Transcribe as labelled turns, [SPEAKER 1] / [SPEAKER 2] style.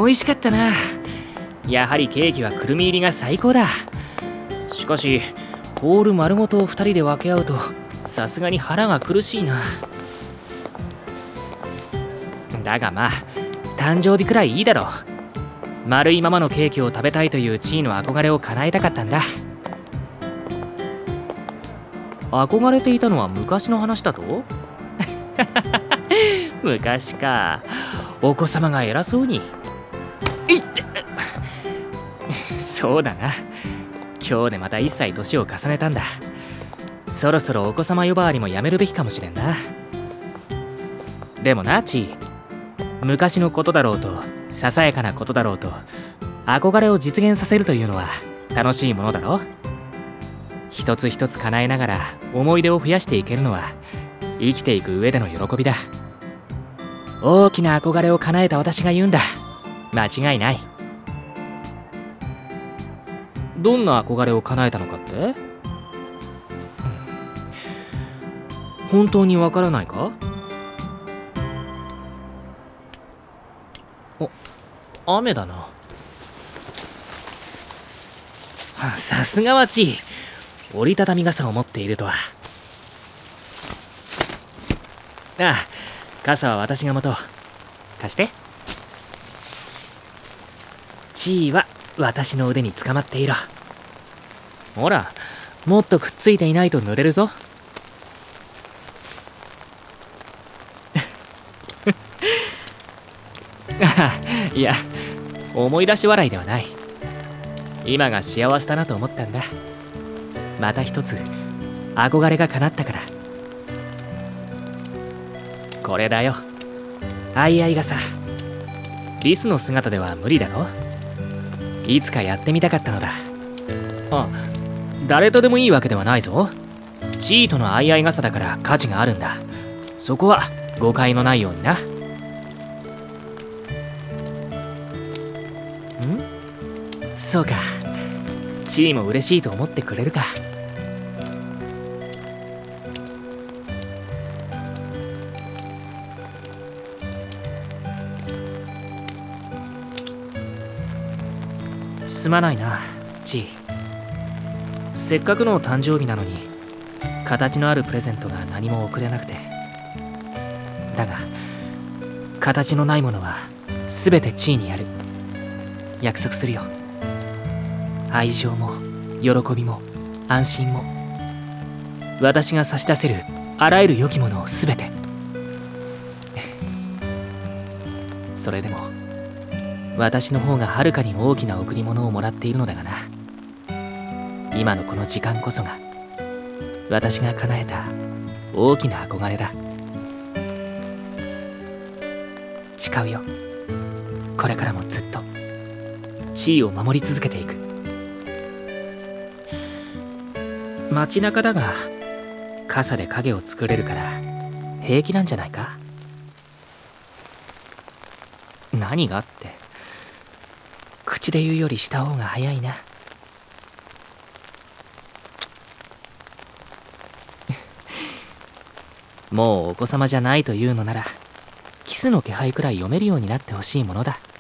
[SPEAKER 1] 美味しかったな。やはりケーキはくるみ入りが最高だ。しかしホール丸ごと2人で分け合うとさすがに腹が苦しいな。だがまあ誕生日くらいいいだろう。丸いままのケーキを食べたいという地位の憧れを叶えたかったんだ。憧れていたのは昔の話だと昔か。お子様が偉そうに。いってそうだな。今日でまた1歳年を重ねたんだ。そろそろお子様呼ばわりもやめるべきかもしれんな。でもなチー、昔のことだろうとささやかなことだろうと憧れを実現させるというのは楽しいものだろ。一つ一つ叶えながら思い出を増やしていけるのは生きていく上での喜びだ。大きな憧れを叶えた私が言うんだ。間違いない。どんな憧れを叶えたのかって？本当にわからないか？雨だな。さすがはチー、折りたたみ傘を持っているとは。ああ、傘は私が持とう。貸して。チーは私の腕につかまっていろ。ほら、もっとくっついていないと濡れるぞ。いや、思い出し笑いではない。今が幸せだなと思ったんだ。また一つ憧れが叶ったから。これだよ、あいあい傘。リスの姿では無理だろ。いつかやってみたかったのだ。あ、誰とでもいいわけではないぞ。チートのあいあい傘だから価値があるんだ。そこは誤解のないようにな。そうか、チーも嬉しいと思ってくれるか。すまないな、チー。せっかくの誕生日なのに形のあるプレゼントが何も贈れなくて。だが形のないものは全てチーにやる。約束するよ。愛情も喜びも安心も私が差し出せるあらゆる良きものを全て。それでも私の方がはるかに大きな贈り物をもらっているのだがな。今のこの時間こそが私が叶えた大きな憧れだ。誓うよ、これからもずっと地位を守り続けていく。街中だが傘で影を作れるから平気なんじゃないか。何がって、口で言うよりした方が早いな。もうお子様じゃないというのならキスの気配くらい読めるようになってほしいものだ。